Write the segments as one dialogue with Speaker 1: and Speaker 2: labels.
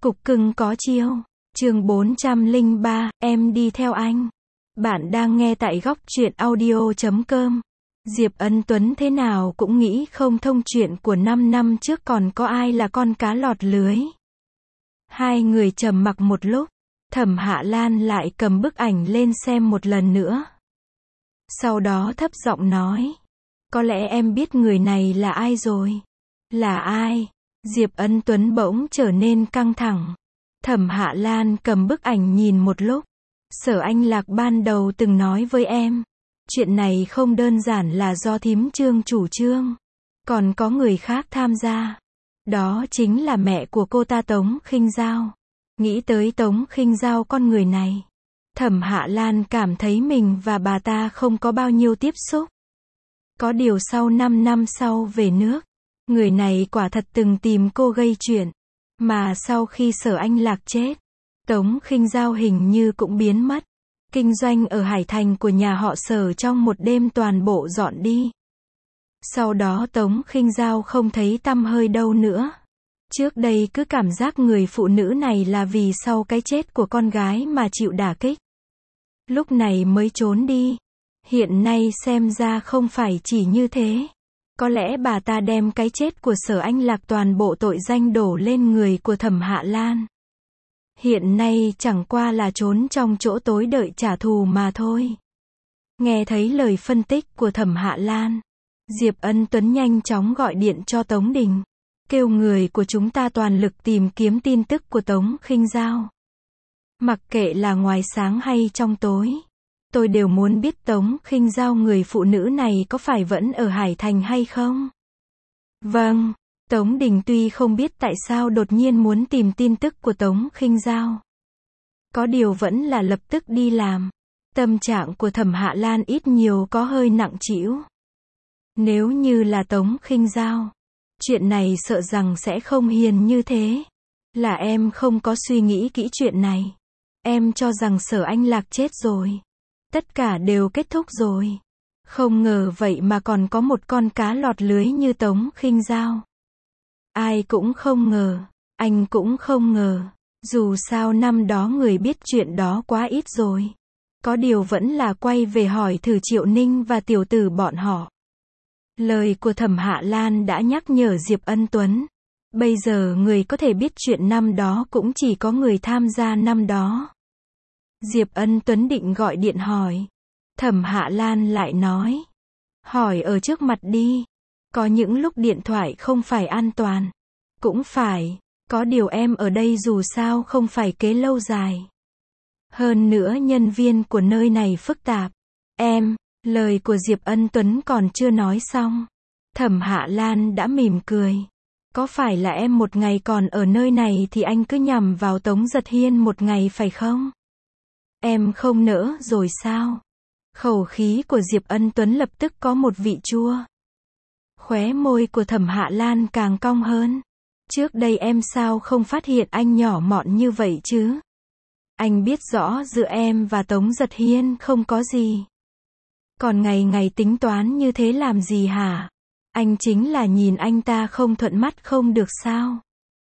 Speaker 1: Cục cưng có chiêu. Chương 403, em đi theo anh. Bạn đang nghe tại góc truyện audio.com. Diệp Ân Tuấn thế nào cũng nghĩ không thông chuyện của 5 năm trước còn có ai là con cá lọt lưới. Hai người trầm mặc một lúc, Thẩm Hạ Lan lại cầm bức ảnh lên xem một lần nữa. Sau đó thấp giọng nói, có lẽ em biết người này là ai rồi. Là ai? Diệp Ân Tuấn bỗng trở nên căng thẳng. Thẩm Hạ Lan cầm bức ảnh nhìn một lúc. Sở Anh Lạc ban đầu từng nói với em, chuyện này không đơn giản là do thím Trương chủ trương, còn có người khác tham gia. Đó chính là mẹ của cô ta, Tống Khinh Dao. Nghĩ tới Tống Khinh Dao con người này, Thẩm Hạ Lan cảm thấy mình và bà ta không có bao nhiêu tiếp xúc. Có điều sau 5 năm sau về nước, người này quả thật từng tìm cô gây chuyện. Mà sau khi Sở Anh Lạc chết, Tống Khinh Dao hình như cũng biến mất. Kinh doanh ở Hải Thành của nhà họ Sở trong một đêm toàn bộ dọn đi. Sau đó Tống Khinh Dao không thấy tăm hơi đâu nữa. Trước đây cứ cảm giác người phụ nữ này là vì sau cái chết của con gái mà chịu đả kích, lúc này mới trốn đi. Hiện nay xem ra không phải chỉ như thế. Có lẽ bà ta đem cái chết của Sở Anh Lạc toàn bộ tội danh đổ lên người của Thẩm Hạ Lan. Hiện nay chẳng qua là trốn trong chỗ tối đợi trả thù mà thôi. Nghe thấy lời phân tích của Thẩm Hạ Lan, Diệp Ân Tuấn nhanh chóng gọi điện cho Tống Đình, kêu người của chúng ta toàn lực tìm kiếm tin tức của Tống Khinh Dao. Mặc kệ là ngoài sáng hay trong tối, tôi đều muốn biết Tống Khinh Dao người phụ nữ này có phải vẫn ở Hải Thành hay không. Vâng. Tống Đình tuy không biết tại sao đột nhiên muốn tìm tin tức của Tống Khinh Dao, có điều vẫn là lập tức đi làm. Tâm trạng của Thẩm Hạ Lan ít nhiều có hơi nặng trĩu. Nếu như là Tống Khinh Dao, chuyện này sợ rằng sẽ không hiền như thế. Là em không có suy nghĩ kỹ chuyện này. Em cho rằng Sở Anh Lạc chết rồi. Tất cả đều kết thúc rồi. Không ngờ vậy mà còn có một con cá lọt lưới như Tống Khinh Dao. Ai cũng không ngờ, anh cũng không ngờ. Dù sao năm đó người biết chuyện đó quá ít rồi. Có điều vẫn là quay về hỏi thử Triệu Ninh và tiểu tử bọn họ. Lời của Thẩm Hạ Lan đã nhắc nhở Diệp Ân Tuấn. Bây giờ người có thể biết chuyện năm đó cũng chỉ có người tham gia năm đó. Diệp Ân Tuấn định gọi điện hỏi. Thẩm Hạ Lan lại nói, hỏi ở trước mặt đi. Có những lúc điện thoại không phải an toàn. Cũng phải, có điều em ở đây dù sao không phải kế lâu dài. Hơn nữa nhân viên của nơi này phức tạp. Lời của Diệp Ân Tuấn còn chưa nói xong, Thẩm Hạ Lan đã mỉm cười. Có phải là em một ngày còn ở nơi này thì anh cứ nhằm vào Tống Giật Hiên một ngày phải không? Em không nỡ rồi sao? Khẩu khí của Diệp Ân Tuấn lập tức có một vị chua. Khóe môi của Thẩm Hạ Lan càng cong hơn. Trước đây em sao không phát hiện anh nhỏ mọn như vậy chứ? Anh biết rõ giữa em và Tống Giật Hiên không có gì. Còn ngày ngày tính toán như thế làm gì hả? Anh chính là nhìn anh ta không thuận mắt không được sao?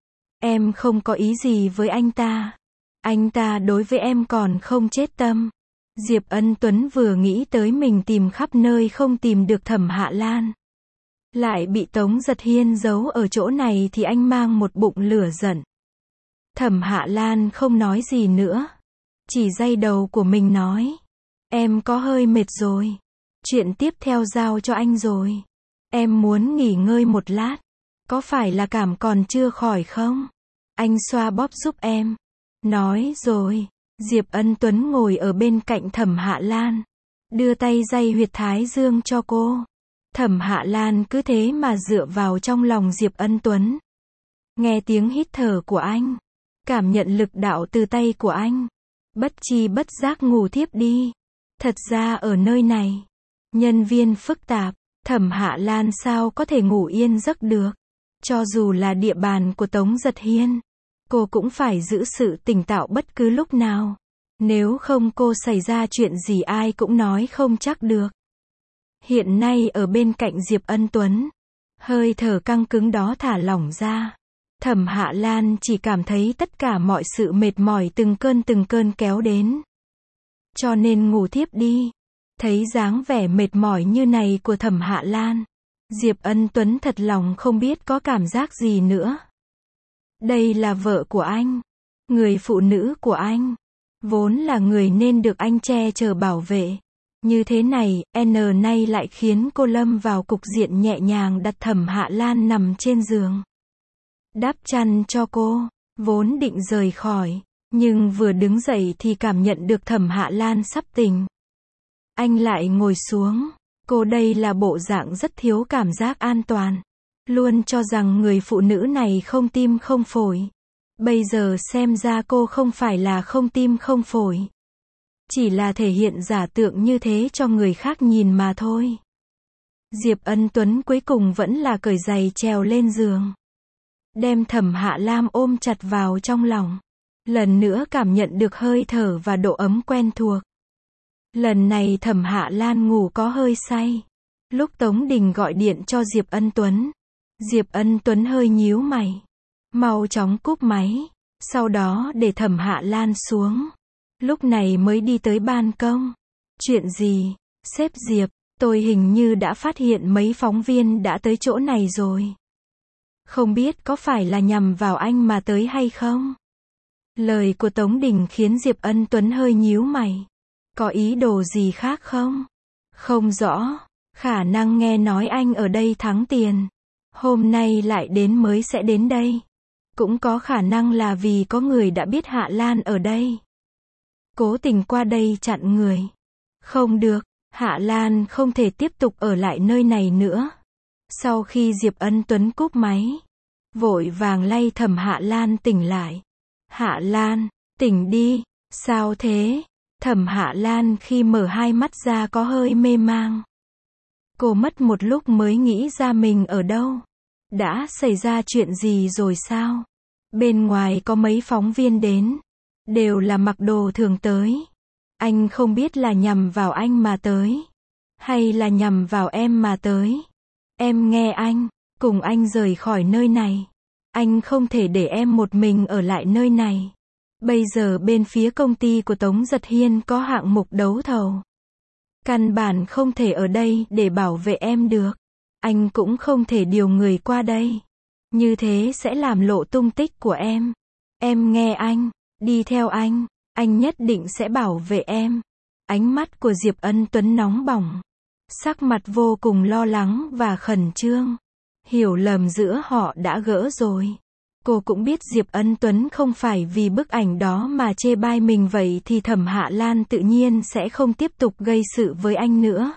Speaker 1: Em không có ý gì với anh ta. Anh ta đối với em còn không chết tâm. Diệp Ân Tuấn vừa nghĩ tới mình tìm khắp nơi không tìm được Thẩm Hạ Lan, lại bị Tống Giật Hiên giấu ở chỗ này thì anh mang một bụng lửa giận. Thẩm Hạ Lan không nói gì nữa, chỉ day đầu của mình nói, em có hơi mệt rồi. Chuyện tiếp theo giao cho anh rồi. Em muốn nghỉ ngơi một lát. Có phải là cảm còn chưa khỏi không? Anh xoa bóp giúp em. Nói rồi, Diệp Ân Tuấn ngồi ở bên cạnh Thẩm Hạ Lan, đưa tay day huyệt thái dương cho cô. Thẩm Hạ Lan cứ thế mà dựa vào trong lòng Diệp Ân Tuấn. Nghe tiếng hít thở của anh, cảm nhận lực đạo từ tay của anh, bất chi bất giác ngủ thiếp đi. Thật ra ở nơi này, nhân viên phức tạp, Thẩm Hạ Lan sao có thể ngủ yên giấc được. Cho dù là địa bàn của Tống Giật Hiên, cô cũng phải giữ sự tỉnh táo bất cứ lúc nào. Nếu không cô xảy ra chuyện gì ai cũng nói không chắc được. Hiện nay ở bên cạnh Diệp Ân Tuấn, hơi thở căng cứng đó thả lỏng ra. Thẩm Hạ Lan chỉ cảm thấy tất cả mọi sự mệt mỏi từng cơn kéo đến. Cho nên ngủ thiếp đi. Thấy dáng vẻ mệt mỏi như này của Thẩm Hạ Lan, Diệp Ân Tuấn thật lòng không biết có cảm giác gì nữa. Đây là vợ của anh, người phụ nữ của anh, vốn là người nên được anh che chở bảo vệ. Như thế này, nay lại khiến cô lâm vào cục diện nhẹ nhàng đặt Thẩm Hạ Lan nằm trên giường. Đắp chăn cho cô, vốn định rời khỏi, nhưng vừa đứng dậy thì cảm nhận được Thẩm Hạ Lan sắp tỉnh. Anh lại ngồi xuống, cô đây là bộ dạng rất thiếu cảm giác an toàn. Luôn cho rằng người phụ nữ này không tim không phổi. Bây giờ xem ra cô không phải là không tim không phổi. Chỉ là thể hiện giả tượng như thế cho người khác nhìn mà thôi. Diệp Ân Tuấn cuối cùng vẫn là cởi giày trèo lên giường. Đem Thẩm Hạ Lan ôm chặt vào trong lòng. Lần nữa cảm nhận được hơi thở và độ ấm quen thuộc. Lần này Thẩm Hạ Lan ngủ có hơi say. Lúc Tống Đình gọi điện cho Diệp Ân Tuấn, Diệp Ân Tuấn hơi nhíu mày. Mau chóng cúp máy. Sau đó để Thẩm Hạ Lan xuống. Lúc này mới đi tới ban công. Chuyện gì? Sếp Diệp, tôi hình như đã phát hiện mấy phóng viên đã tới chỗ này rồi. Không biết có phải là nhằm vào anh mà tới hay không? Lời của Tống Đình khiến Diệp Ân Tuấn hơi nhíu mày. Có ý đồ gì khác không? Không rõ. Khả năng nghe nói anh ở đây thắng tiền. Hôm nay lại đến mới sẽ đến đây. Cũng có khả năng là vì có người đã biết Hạ Lan ở đây. Cố tình qua đây chặn người. Không được, Hạ Lan không thể tiếp tục ở lại nơi này nữa. Sau khi Diệp Ân Tuấn cúp máy, vội vàng lay Thẩm Hạ Lan tỉnh lại. Hạ Lan, tỉnh đi, sao thế? Thẩm Hạ Lan khi mở hai mắt ra có hơi mê mang. Cô mất một lúc mới nghĩ ra mình ở đâu. Đã xảy ra chuyện gì rồi sao? Bên ngoài có mấy phóng viên đến. Đều là mặc đồ thường tới. Anh không biết là nhằm vào anh mà tới. Hay là nhằm vào em mà tới. Em nghe anh, cùng anh rời khỏi nơi này. Anh không thể để em một mình ở lại nơi này. Bây giờ bên phía công ty của Tống Giật Hiên có hạng mục đấu thầu. Căn bản không thể ở đây để bảo vệ em được. Anh cũng không thể điều người qua đây. Như thế sẽ làm lộ tung tích của em. Em nghe anh, đi theo anh nhất định sẽ bảo vệ em. Ánh mắt của Diệp Ân Tuấn nóng bỏng. Sắc mặt vô cùng lo lắng và khẩn trương. Hiểu lầm giữa họ đã gỡ rồi. Cô cũng biết Diệp Ân Tuấn không phải vì bức ảnh đó mà chê bai mình, vậy thì Thẩm Hạ Lan tự nhiên sẽ không tiếp tục gây sự với anh nữa.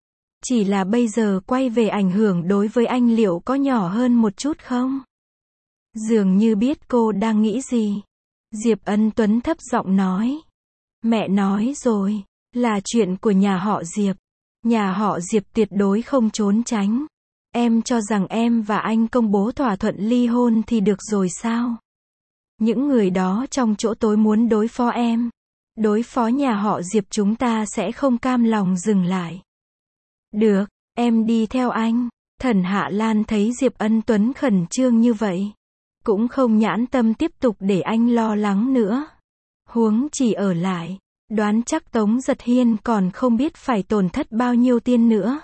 Speaker 1: Chỉ là bây giờ quay về ảnh hưởng đối với anh liệu có nhỏ hơn một chút không? Dường như biết cô đang nghĩ gì. Diệp Ân Tuấn thấp giọng nói. Mẹ nói rồi, là chuyện của nhà họ Diệp. Nhà họ Diệp tuyệt đối không trốn tránh. Em cho rằng em và anh công bố thỏa thuận ly hôn thì được rồi sao? Những người đó trong chỗ tối muốn đối phó em. Đối phó nhà họ Diệp, chúng ta sẽ không cam lòng dừng lại. Được, em đi theo anh. Thẩm Hạ Lan thấy Diệp Ân Tuấn khẩn trương như vậy. Cũng không nhãn tâm tiếp tục để anh lo lắng nữa. Huống chỉ ở lại. Đoán chắc Tống Giật Hiên còn không biết phải tổn thất bao nhiêu tiền nữa.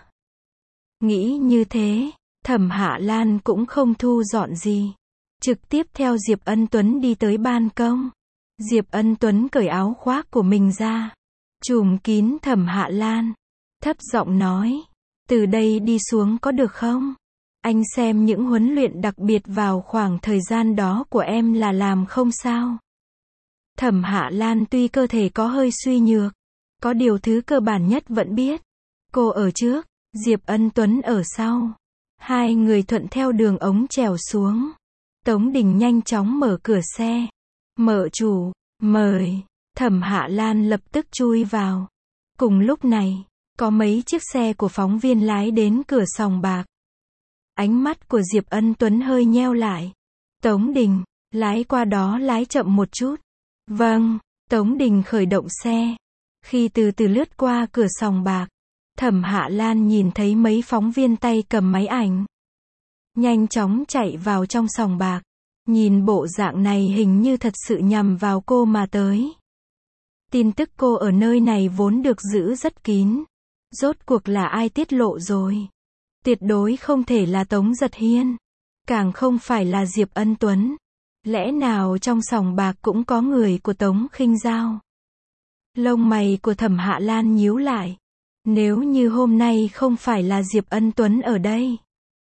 Speaker 1: Nghĩ như thế, Thẩm Hạ Lan cũng không thu dọn gì. Trực tiếp theo Diệp Ân Tuấn đi tới ban công. Diệp Ân Tuấn cởi áo khoác của mình ra. Trùm kín Thẩm Hạ Lan. Thấp giọng nói. Từ đây đi xuống có được không? Anh xem những huấn luyện đặc biệt vào khoảng thời gian đó của em là làm không sao? Thẩm Hạ Lan tuy cơ thể có hơi suy nhược. Có điều thứ cơ bản nhất vẫn biết. Cô ở trước, Diệp Ân Tuấn ở sau. Hai người thuận theo đường ống trèo xuống. Tống Đình nhanh chóng mở cửa xe. Mợ chủ, mời. Thẩm Hạ Lan lập tức chui vào. Cùng lúc này, có mấy chiếc xe của phóng viên lái đến cửa sòng bạc. Ánh mắt của Diệp Ân Tuấn hơi nheo lại. Tống Đình, lái qua đó lái chậm một chút. Vâng, Tống Đình khởi động xe. Khi từ từ lướt qua cửa sòng bạc, Thẩm Hạ Lan nhìn thấy mấy phóng viên tay cầm máy ảnh. Nhanh chóng chạy vào trong sòng bạc. Nhìn bộ dạng này hình như thật sự nhằm vào cô mà tới. Tin tức cô ở nơi này vốn được giữ rất kín. Rốt cuộc là ai tiết lộ rồi? Tuyệt đối không thể là Tống Giật Hiên. Càng không phải là Diệp Ân Tuấn. Lẽ nào trong sòng bạc cũng có người của Tống Khinh Dao? Lông mày của Thẩm Hạ Lan nhíu lại. Nếu như hôm nay không phải là Diệp Ân Tuấn ở đây,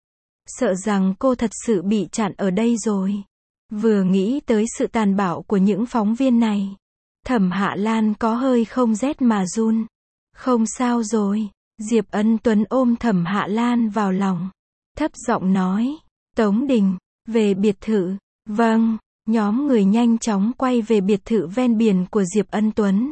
Speaker 1: sợ rằng cô thật sự bị chặn ở đây rồi. Vừa nghĩ tới sự tàn bạo của những phóng viên này, Thẩm Hạ Lan có hơi không rét mà run. Không sao rồi. Diệp Ân Tuấn ôm Thẩm Hạ Lan vào lòng, thấp giọng nói, Tống Đình, về biệt thự. Vâng, nhóm người nhanh chóng quay về biệt thự ven biển của Diệp Ân Tuấn.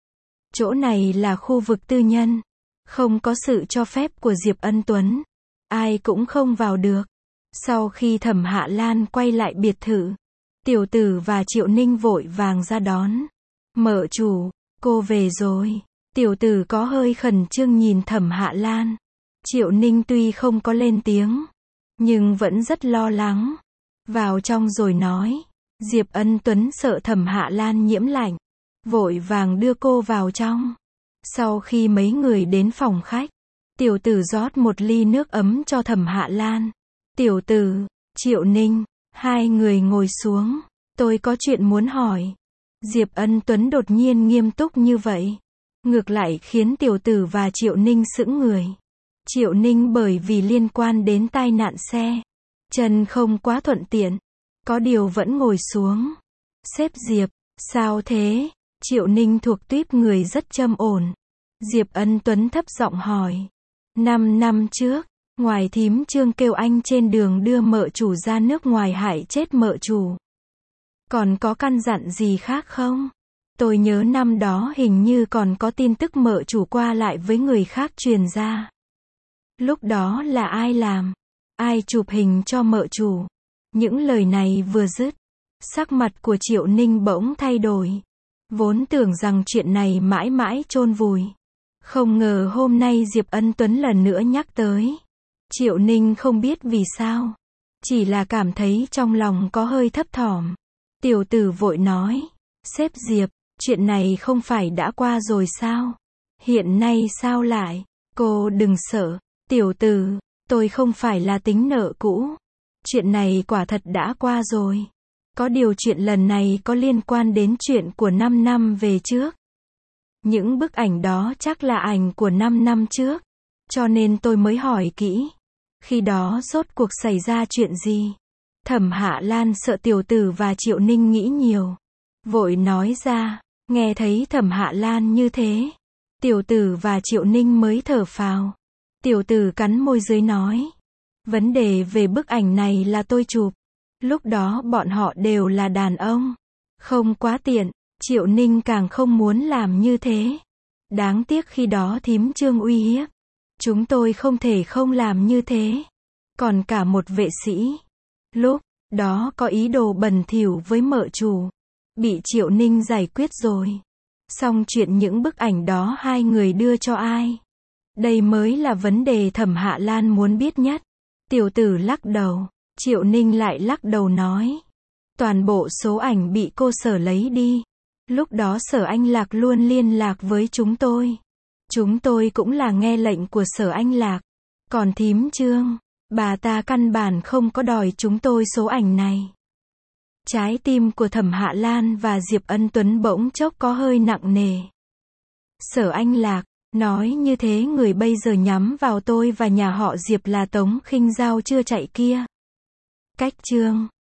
Speaker 1: Chỗ này là khu vực tư nhân, không có sự cho phép của Diệp Ân Tuấn, ai cũng không vào được. Sau khi Thẩm Hạ Lan quay lại biệt thự, Tiểu Tử và Triệu Ninh vội vàng ra đón. Mợ chủ, cô về rồi. Tiểu Tử có hơi khẩn trương nhìn Thẩm Hạ Lan. Triệu Ninh tuy không có lên tiếng, nhưng vẫn rất lo lắng. Vào trong rồi nói. Diệp Ân Tuấn sợ Thẩm Hạ Lan nhiễm lạnh, vội vàng đưa cô vào trong. Sau khi mấy người đến phòng khách, Tiểu Tử rót một ly nước ấm cho Thẩm Hạ Lan. Tiểu Tử, Triệu Ninh, hai người ngồi xuống. Tôi có chuyện muốn hỏi. Diệp Ân Tuấn đột nhiên nghiêm túc như vậy, ngược lại khiến Tiểu Tử và Triệu Ninh sững người. Triệu Ninh bởi vì liên quan đến tai nạn xe, chân không quá thuận tiện, có điều vẫn ngồi xuống. Sếp Diệp, sao thế? Triệu Ninh thuộc tuýp người rất trầm ổn. Diệp Ân Tuấn thấp giọng hỏi. 5 năm trước, ngoài thím Trương kêu anh trên đường đưa mợ chủ ra nước ngoài hại chết mợ chủ. Còn có căn dặn gì khác không? Tôi nhớ năm đó hình như còn có tin tức mợ chủ qua lại với người khác truyền ra. Lúc đó là ai làm? Ai chụp hình cho mợ chủ? Những lời này vừa dứt, sắc mặt của Triệu Ninh bỗng thay đổi. Vốn tưởng rằng chuyện này mãi mãi chôn vùi. Không ngờ hôm nay Diệp Ân Tuấn lần nữa nhắc tới. Triệu Ninh không biết vì sao, chỉ là cảm thấy trong lòng có hơi thấp thỏm. Tiểu Tử vội nói. Sếp Diệp, chuyện này không phải đã qua rồi sao? Hiện nay sao lại? Cô đừng sợ. Tiểu Tử, tôi không phải là tính nợ cũ. Chuyện này quả thật đã qua rồi. Có điều chuyện lần này có liên quan đến chuyện của 5 năm về trước. Những bức ảnh đó chắc là ảnh của 5 năm trước. Cho nên tôi mới hỏi kỹ. Khi đó rốt cuộc xảy ra chuyện gì? Thẩm Hạ Lan sợ Tiểu Tử và Triệu Ninh nghĩ nhiều, vội nói ra. Nghe thấy Thẩm Hạ Lan như thế, Tiểu Tử và Triệu Ninh mới thở phào. Tiểu Tử cắn môi dưới nói. Vấn đề về bức ảnh này là tôi chụp. Lúc đó bọn họ đều là đàn ông, không quá tiện. Triệu Ninh càng không muốn làm như thế. Đáng tiếc khi đó thím Trương uy hiếp, chúng tôi không thể không làm như thế. Còn cả một vệ sĩ, lúc đó có ý đồ bẩn thỉu với mợ chủ, bị Triệu Ninh giải quyết rồi. Xong chuyện những bức ảnh đó hai người đưa cho ai? Đây mới là vấn đề Thẩm Hạ Lan muốn biết nhất. Tiểu Tử lắc đầu. Triệu Ninh lại lắc đầu nói. Toàn bộ số ảnh bị cô Sở lấy đi. Lúc đó Sở Anh Lạc luôn liên lạc với chúng tôi. Chúng tôi cũng là nghe lệnh của Sở Anh Lạc. Còn thím Trương, bà ta căn bản không có đòi chúng tôi số ảnh này. Trái tim của Thẩm Hạ Lan và Diệp Ân Tuấn bỗng chốc có hơi nặng nề. Sở Anh Lạc, nói như thế người bây giờ nhắm vào tôi và nhà họ Diệp là Tống Khinh Dao chưa chạy kia. Cách Trương,